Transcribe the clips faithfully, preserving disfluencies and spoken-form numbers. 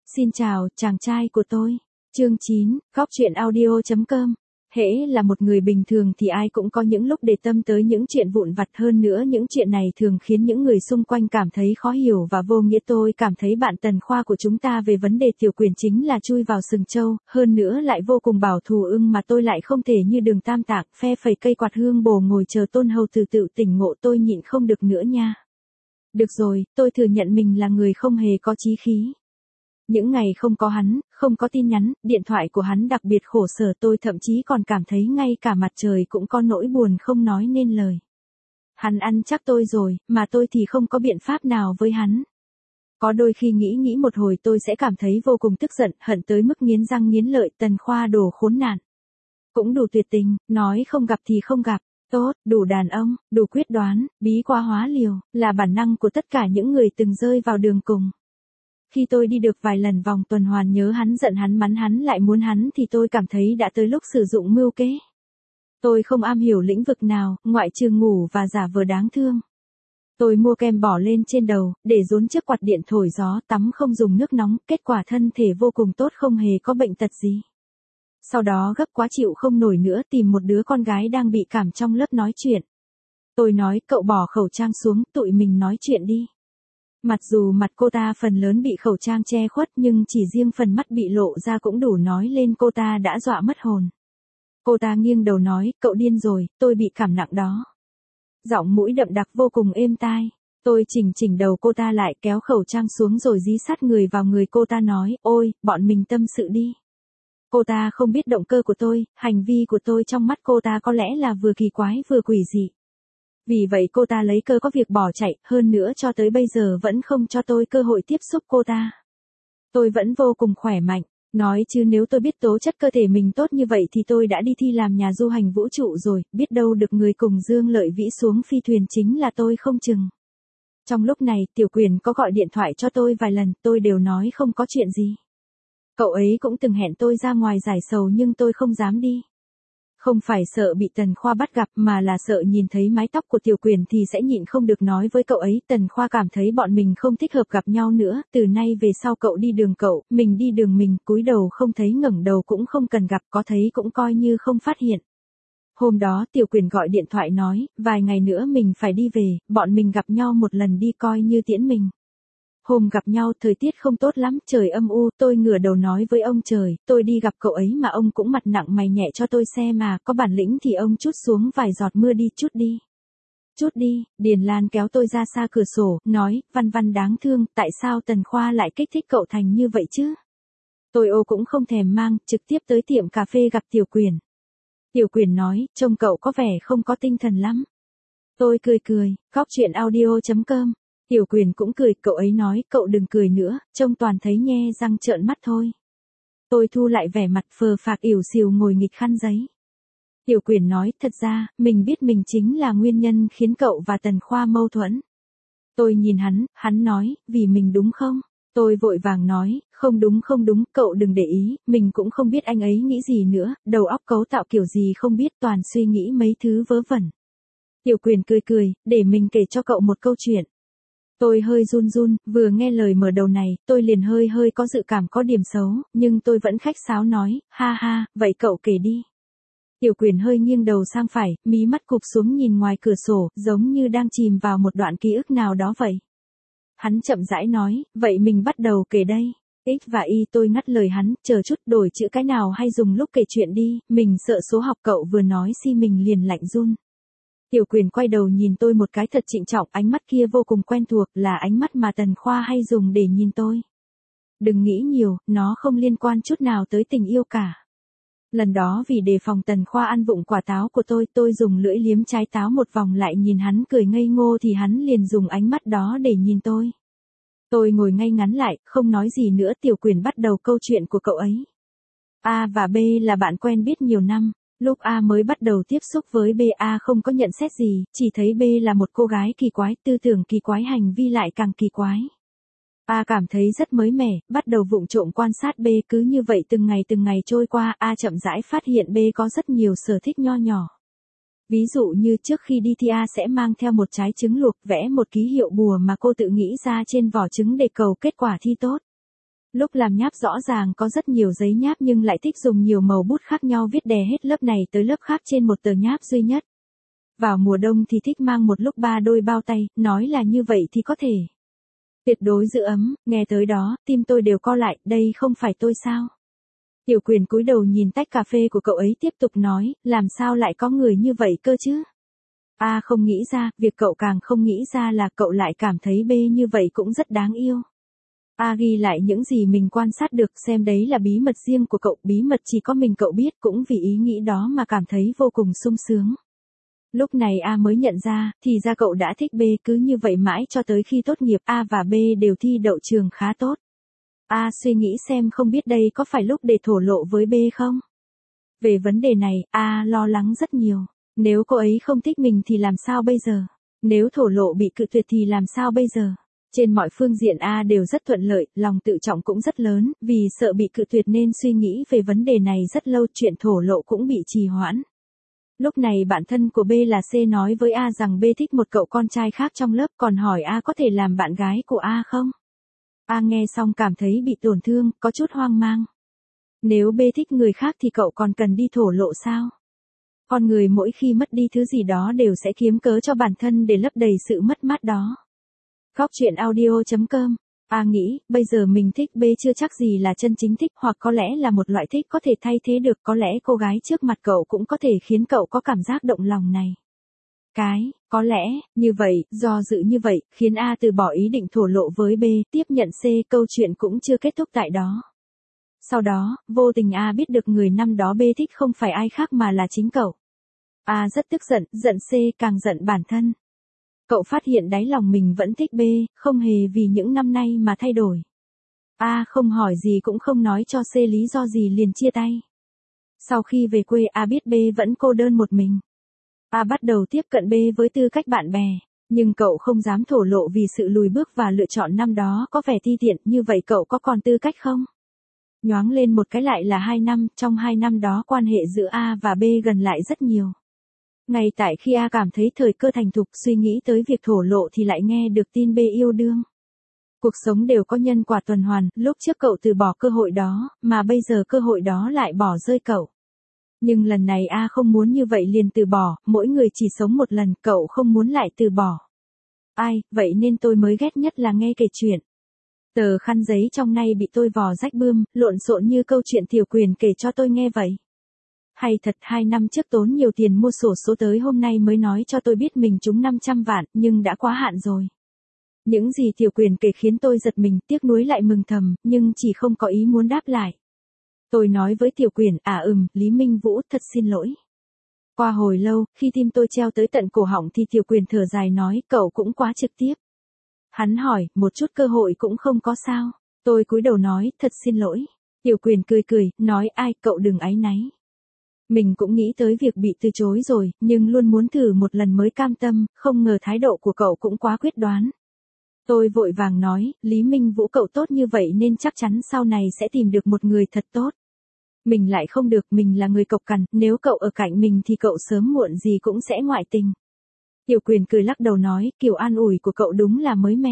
Xin chào, chàng trai của tôi. Chương chín, Góc truyện audio chấm com. Hễ là một người bình thường thì ai cũng có những lúc để tâm tới những chuyện vụn vặt, hơn nữa những chuyện này thường khiến những người xung quanh cảm thấy khó hiểu và vô nghĩa. Tôi cảm thấy bạn Tần Khoa của chúng ta về vấn đề Tiểu Quyền chính là chui vào sừng trâu, hơn nữa lại vô cùng bảo thủ ưng mà tôi lại không thể như Đường Tam Tạng, phe phẩy cây quạt hương bồ ngồi chờ Tôn Hầu từ tự tỉnh ngộ. Tôi nhịn không được nữa nha. Được rồi, tôi thừa nhận mình là người không hề có chí khí. Những ngày không có hắn, không có tin nhắn, điện thoại của hắn đặc biệt khổ sở, tôi thậm chí còn cảm thấy ngay cả mặt trời cũng có nỗi buồn không nói nên lời. Hắn ăn chắc tôi rồi, mà tôi thì không có biện pháp nào với hắn. Có đôi khi nghĩ nghĩ một hồi tôi sẽ cảm thấy vô cùng tức giận, hận tới mức nghiến răng nghiến lợi. Tần Khoa đồ khốn nạn. Cũng đủ tuyệt tình, nói không gặp thì không gặp. Tốt, đủ đàn ông, đủ quyết đoán, bí quá hóa liều, là bản năng của tất cả những người từng rơi vào đường cùng. Khi tôi đi được vài lần vòng tuần hoàn nhớ hắn, giận hắn, mắng hắn, lại muốn hắn thì tôi cảm thấy đã tới lúc sử dụng mưu kế. Tôi không am hiểu lĩnh vực nào, ngoại trừ ngủ và giả vờ đáng thương. Tôi mua kem bỏ lên trên đầu, để rốn trước quạt điện thổi gió, tắm không dùng nước nóng, kết quả thân thể vô cùng tốt, không hề có bệnh tật gì. Sau đó gấp quá chịu không nổi nữa, tìm một đứa con gái đang bị cảm trong lớp nói chuyện. Tôi nói, cậu bỏ khẩu trang xuống, tụi mình nói chuyện đi. Mặc dù mặt cô ta phần lớn bị khẩu trang che khuất, nhưng chỉ riêng phần mắt bị lộ ra cũng đủ nói lên cô ta đã dọa mất hồn. Cô ta nghiêng đầu nói, cậu điên rồi, tôi bị cảm nặng đó. Giọng mũi đậm đặc vô cùng êm tai. Tôi chỉnh chỉnh đầu cô ta lại, kéo khẩu trang xuống rồi dí sát người vào người cô ta nói, ôi, bọn mình tâm sự đi. Cô ta không biết động cơ của tôi, hành vi của tôi trong mắt cô ta có lẽ là vừa kỳ quái vừa quỷ dị. Vì vậy cô ta lấy cơ có việc bỏ chạy, hơn nữa cho tới bây giờ vẫn không cho tôi cơ hội tiếp xúc cô ta. Tôi vẫn vô cùng khỏe mạnh, nói chứ nếu tôi biết tố chất cơ thể mình tốt như vậy thì tôi đã đi thi làm nhà du hành vũ trụ rồi, biết đâu được người cùng Dương Lợi Vĩ xuống phi thuyền chính là tôi không chừng. Trong lúc này, Tiểu Quyền có gọi điện thoại cho tôi vài lần, tôi đều nói không có chuyện gì. Cậu ấy cũng từng hẹn tôi ra ngoài giải sầu nhưng tôi không dám đi. Không phải sợ bị Tần Khoa bắt gặp mà là sợ nhìn thấy mái tóc của Tiểu Quyền thì sẽ nhịn không được nói với cậu ấy. Tần Khoa cảm thấy bọn mình không thích hợp gặp nhau nữa, từ nay về sau cậu đi đường cậu, mình đi đường mình, cúi đầu không thấy ngẩng đầu cũng không cần gặp, có thấy cũng coi như không phát hiện. Hôm đó Tiểu Quyền gọi điện thoại nói, vài ngày nữa mình phải đi về, bọn mình gặp nhau một lần đi coi như tiễn mình. Hôm gặp nhau thời tiết không tốt lắm, trời âm u, tôi ngửa đầu nói với ông trời, tôi đi gặp cậu ấy mà ông cũng mặt nặng mày nhẹ cho tôi xe mà, có bản lĩnh thì ông trút xuống vài giọt mưa đi, chút đi. Chút đi, Điền Lan kéo tôi ra xa cửa sổ, nói, Văn Văn đáng thương, tại sao Tần Khoa lại kích thích cậu thành như vậy chứ? Tôi ô cũng không thèm mang, trực tiếp tới tiệm cà phê gặp Tiểu Quyền. Tiểu Quyền nói, trông cậu có vẻ không có tinh thần lắm. Tôi cười cười, góc truyện audio chấm com. Tiểu Quyền cũng cười, cậu ấy nói, cậu đừng cười nữa, trông toàn thấy nhe răng trợn mắt thôi. Tôi thu lại vẻ mặt phờ phạc ỉu xìu ngồi nghịch khăn giấy. Tiểu Quyền nói, thật ra, mình biết mình chính là nguyên nhân khiến cậu và Tần Khoa mâu thuẫn. Tôi nhìn hắn, hắn nói, vì mình đúng không? Tôi vội vàng nói, không đúng không đúng, cậu đừng để ý, mình cũng không biết anh ấy nghĩ gì nữa, đầu óc cấu tạo kiểu gì không biết, toàn suy nghĩ mấy thứ vớ vẩn. Tiểu Quyền cười cười, để mình kể cho cậu một câu chuyện. Tôi hơi run run, vừa nghe lời mở đầu này, tôi liền hơi hơi có dự cảm có điểm xấu, nhưng tôi vẫn khách sáo nói, ha ha, vậy cậu kể đi. Tiểu Quyền hơi nghiêng đầu sang phải, mí mắt cụp xuống nhìn ngoài cửa sổ, giống như đang chìm vào một đoạn ký ức nào đó vậy. Hắn chậm rãi nói, vậy mình bắt đầu kể đây. X và Y tôi ngắt lời hắn, chờ chút, đổi chữ cái nào hay dùng lúc kể chuyện đi, mình sợ số học cậu vừa nói si mình liền lạnh run. Tiểu Quyền quay đầu nhìn tôi một cái thật trịnh trọng, ánh mắt kia vô cùng quen thuộc, là ánh mắt mà Tần Khoa hay dùng để nhìn tôi. Đừng nghĩ nhiều, nó không liên quan chút nào tới tình yêu cả. Lần đó vì đề phòng Tần Khoa ăn vụng quả táo của tôi, tôi dùng lưỡi liếm trái táo một vòng lại nhìn hắn cười ngây ngô thì hắn liền dùng ánh mắt đó để nhìn tôi. Tôi ngồi ngay ngắn lại, không nói gì nữa. Tiểu Quyền bắt đầu câu chuyện của cậu ấy. A và B là bạn quen biết nhiều năm. Lúc A mới bắt đầu tiếp xúc với B, A không có nhận xét gì, chỉ thấy B là một cô gái kỳ quái, tư tưởng kỳ quái, hành vi lại càng kỳ quái. A cảm thấy rất mới mẻ, bắt đầu vụng trộm quan sát B, cứ như vậy từng ngày từng ngày trôi qua, A chậm rãi phát hiện B có rất nhiều sở thích nho nhỏ. Ví dụ như trước khi đi thi A sẽ mang theo một trái trứng luộc, vẽ một ký hiệu bùa mà cô tự nghĩ ra trên vỏ trứng để cầu kết quả thi tốt. Lúc làm nháp rõ ràng có rất nhiều giấy nháp nhưng lại thích dùng nhiều màu bút khác nhau viết đè hết lớp này tới lớp khác trên một tờ nháp duy nhất. Vào mùa đông thì thích mang một lúc ba đôi bao tay, nói là như vậy thì có thể tuyệt đối giữ ấm, nghe tới đó, tim tôi đều co lại, đây không phải tôi sao? Tiểu Quyền cúi đầu nhìn tách cà phê của cậu ấy tiếp tục nói, làm sao lại có người như vậy cơ chứ? A không nghĩ ra, việc cậu càng không nghĩ ra là cậu lại cảm thấy B như vậy cũng rất đáng yêu. A ghi lại những gì mình quan sát được, xem đấy là bí mật riêng của cậu, bí mật chỉ có mình cậu biết, cũng vì ý nghĩ đó mà cảm thấy vô cùng sung sướng. Lúc này A mới nhận ra, thì ra cậu đã thích B, cứ như vậy mãi cho tới khi tốt nghiệp A và B đều thi đậu trường khá tốt. A suy nghĩ xem không biết đây có phải lúc để thổ lộ với B không? Về vấn đề này, A lo lắng rất nhiều. Nếu cô ấy không thích mình thì làm sao bây giờ? Nếu thổ lộ bị cự tuyệt thì làm sao bây giờ? Trên mọi phương diện A đều rất thuận lợi, lòng tự trọng cũng rất lớn, vì sợ bị cự tuyệt nên suy nghĩ về vấn đề này rất lâu, chuyện thổ lộ cũng bị trì hoãn. Lúc này bạn thân của B là C nói với A rằng B thích một cậu con trai khác trong lớp, còn hỏi A có thể làm bạn gái của A không? A nghe xong cảm thấy bị tổn thương, có chút hoang mang. Nếu B thích người khác thì cậu còn cần đi thổ lộ sao? Con người mỗi khi mất đi thứ gì đó đều sẽ kiếm cớ cho bản thân để lấp đầy sự mất mát đó. Góc truyện audio chấm com. A nghĩ, bây giờ mình thích B chưa chắc gì là chân chính thích, hoặc có lẽ là một loại thích có thể thay thế được, có lẽ cô gái trước mặt cậu cũng có thể khiến cậu có cảm giác động lòng này. Cái, có lẽ, như vậy, do dự như vậy, khiến A từ bỏ ý định thổ lộ với B, tiếp nhận C, câu chuyện cũng chưa kết thúc tại đó. Sau đó, vô tình A biết được người năm đó B thích không phải ai khác mà là chính cậu. A rất tức giận, giận C, càng giận bản thân. Cậu phát hiện đáy lòng mình vẫn thích B, không hề vì những năm nay mà thay đổi. A không hỏi gì cũng không nói cho C lý do gì liền chia tay. Sau khi về quê A biết B vẫn cô đơn một mình. A bắt đầu tiếp cận B với tư cách bạn bè, nhưng cậu không dám thổ lộ vì sự lùi bước và lựa chọn năm đó có vẻ ti tiện, như vậy cậu có còn tư cách không? Nhoáng lên một cái lại là hai năm, trong hai năm đó quan hệ giữa A và B gần lại rất nhiều. Ngay tại khi A cảm thấy thời cơ thành thục, suy nghĩ tới việc thổ lộ thì lại nghe được tin B yêu đương. Cuộc sống đều có nhân quả tuần hoàn, lúc trước cậu từ bỏ cơ hội đó, mà bây giờ cơ hội đó lại bỏ rơi cậu. Nhưng lần này A không muốn như vậy liền từ bỏ, mỗi người chỉ sống một lần, cậu không muốn lại từ bỏ. Ai, vậy nên tôi mới ghét nhất là nghe kể chuyện. Tờ khăn giấy trong nay bị tôi vò rách bươm, lộn xộn như câu chuyện Tiểu Quyền kể cho tôi nghe vậy. Hay thật, hai năm trước tốn nhiều tiền mua sổ số tới hôm nay mới nói cho tôi biết mình trúng năm trăm vạn, nhưng đã quá hạn rồi. Những gì Tiểu Quyền kể khiến tôi giật mình, tiếc nuối lại mừng thầm, nhưng chỉ không có ý muốn đáp lại. Tôi nói với Tiểu Quyền, à ừm, Lý Minh Vũ, thật xin lỗi. Qua hồi lâu, khi tim tôi treo tới tận cổ họng thì Tiểu Quyền thở dài nói, cậu cũng quá trực tiếp. Hắn hỏi, một chút cơ hội cũng không có sao. Tôi cúi đầu nói, thật xin lỗi. Tiểu Quyền cười cười, nói ai, cậu đừng áy náy. Mình cũng nghĩ tới việc bị từ chối rồi, nhưng luôn muốn thử một lần mới cam tâm, không ngờ thái độ của cậu cũng quá quyết đoán. Tôi vội vàng nói, Lý Minh Vũ cậu tốt như vậy nên chắc chắn sau này sẽ tìm được một người thật tốt. Mình lại không được, mình là người cộc cằn, nếu cậu ở cạnh mình thì cậu sớm muộn gì cũng sẽ ngoại tình. Tiểu Quyền cười lắc đầu nói, kiểu an ủi của cậu đúng là mới mẻ.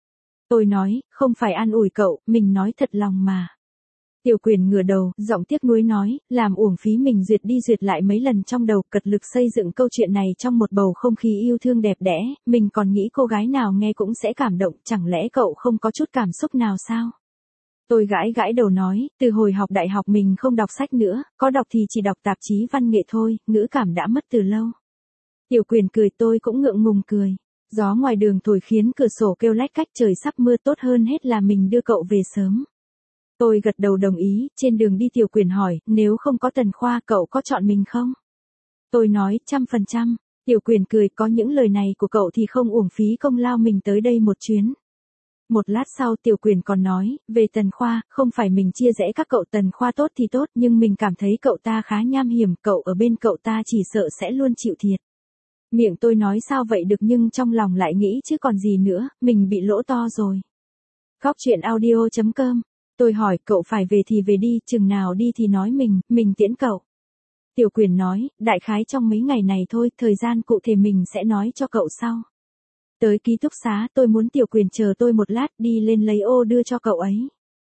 Tôi nói, không phải an ủi cậu, mình nói thật lòng mà. Tiểu Quyền ngửa đầu, giọng tiếc nuối nói, làm uổng phí mình duyệt đi duyệt lại mấy lần trong đầu, cật lực xây dựng câu chuyện này trong một bầu không khí yêu thương đẹp đẽ, mình còn nghĩ cô gái nào nghe cũng sẽ cảm động, chẳng lẽ cậu không có chút cảm xúc nào sao? Tôi gãi gãi đầu nói, từ hồi học đại học mình không đọc sách nữa, có đọc thì chỉ đọc tạp chí văn nghệ thôi, ngữ cảm đã mất từ lâu. Tiểu Quyền cười, tôi cũng ngượng ngùng cười. Gió ngoài đường thổi khiến cửa sổ kêu lách cách, trời sắp mưa, tốt hơn hết là mình đưa cậu về sớm. Tôi gật đầu đồng ý, trên đường đi Tiểu Quyền hỏi, nếu không có Tần Khoa cậu có chọn mình không? Tôi nói, trăm phần trăm. Tiểu Quyền cười, có những lời này của cậu thì không uổng phí công lao mình tới đây một chuyến. Một lát sau Tiểu Quyền còn nói, về Tần Khoa, không phải mình chia rẽ các cậu, Tần Khoa tốt thì tốt, nhưng mình cảm thấy cậu ta khá nham hiểm, cậu ở bên cậu ta chỉ sợ sẽ luôn chịu thiệt. Miệng tôi nói sao vậy được nhưng trong lòng lại nghĩ chứ còn gì nữa, mình bị lỗ to rồi. Góc truyện audio chấm com. Tôi hỏi, cậu phải về thì về đi, chừng nào đi thì nói mình, mình tiễn cậu. Tiểu Quyền nói, đại khái trong mấy ngày này thôi, thời gian cụ thể mình sẽ nói cho cậu sau. Tới ký túc xá, tôi muốn Tiểu Quyền chờ tôi một lát, đi lên lấy ô đưa cho cậu ấy.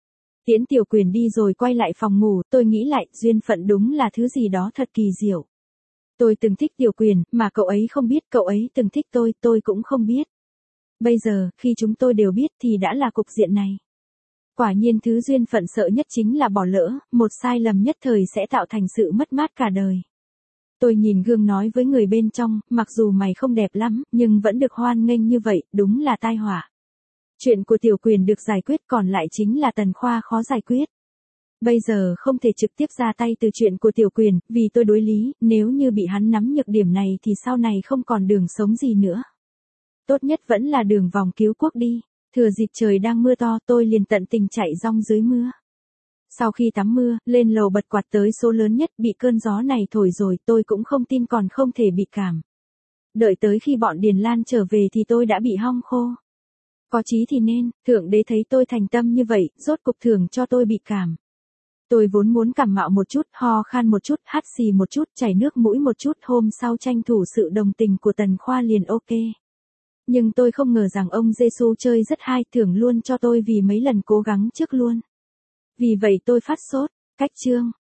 Tiễn Tiểu Quyền đi rồi quay lại phòng ngủ, tôi nghĩ lại, duyên phận đúng là thứ gì đó thật kỳ diệu. Tôi từng thích Tiểu Quyền, mà cậu ấy không biết, cậu ấy từng thích tôi, tôi cũng không biết. Bây giờ, khi chúng tôi đều biết thì đã là cục diện này. Quả nhiên thứ duyên phận sợ nhất chính là bỏ lỡ, một sai lầm nhất thời sẽ tạo thành sự mất mát cả đời. Tôi nhìn gương nói với người bên trong, mặc dù mày không đẹp lắm, nhưng vẫn được hoan nghênh như vậy, đúng là tai họa. Chuyện của Tiểu Quyền được giải quyết, còn lại chính là Tần Khoa khó giải quyết. Bây giờ không thể trực tiếp ra tay từ chuyện của Tiểu Quyền, vì tôi đối lý, nếu như bị hắn nắm nhược điểm này thì sau này không còn đường sống gì nữa. Tốt nhất vẫn là đường vòng cứu quốc đi. Thừa dịp trời đang mưa to, tôi liền tận tình chạy rong dưới mưa. Sau khi tắm mưa, lên lầu bật quạt tới số lớn nhất, bị cơn gió này thổi rồi, tôi cũng không tin còn không thể bị cảm. Đợi tới khi bọn Điền Lan trở về thì tôi đã bị hong khô. Có chí thì nên, Thượng Đế thấy tôi thành tâm như vậy, rốt cục thưởng cho tôi bị cảm. Tôi vốn muốn cảm mạo một chút, ho khan một chút, hắt xì một chút, chảy nước mũi một chút, hôm sau tranh thủ sự đồng tình của Tần Khoa liền ok. Nhưng tôi không ngờ rằng ông Giêsu chơi rất hay, thưởng luôn cho tôi vì mấy lần cố gắng trước luôn. Vì vậy tôi phát sốt, cách chương.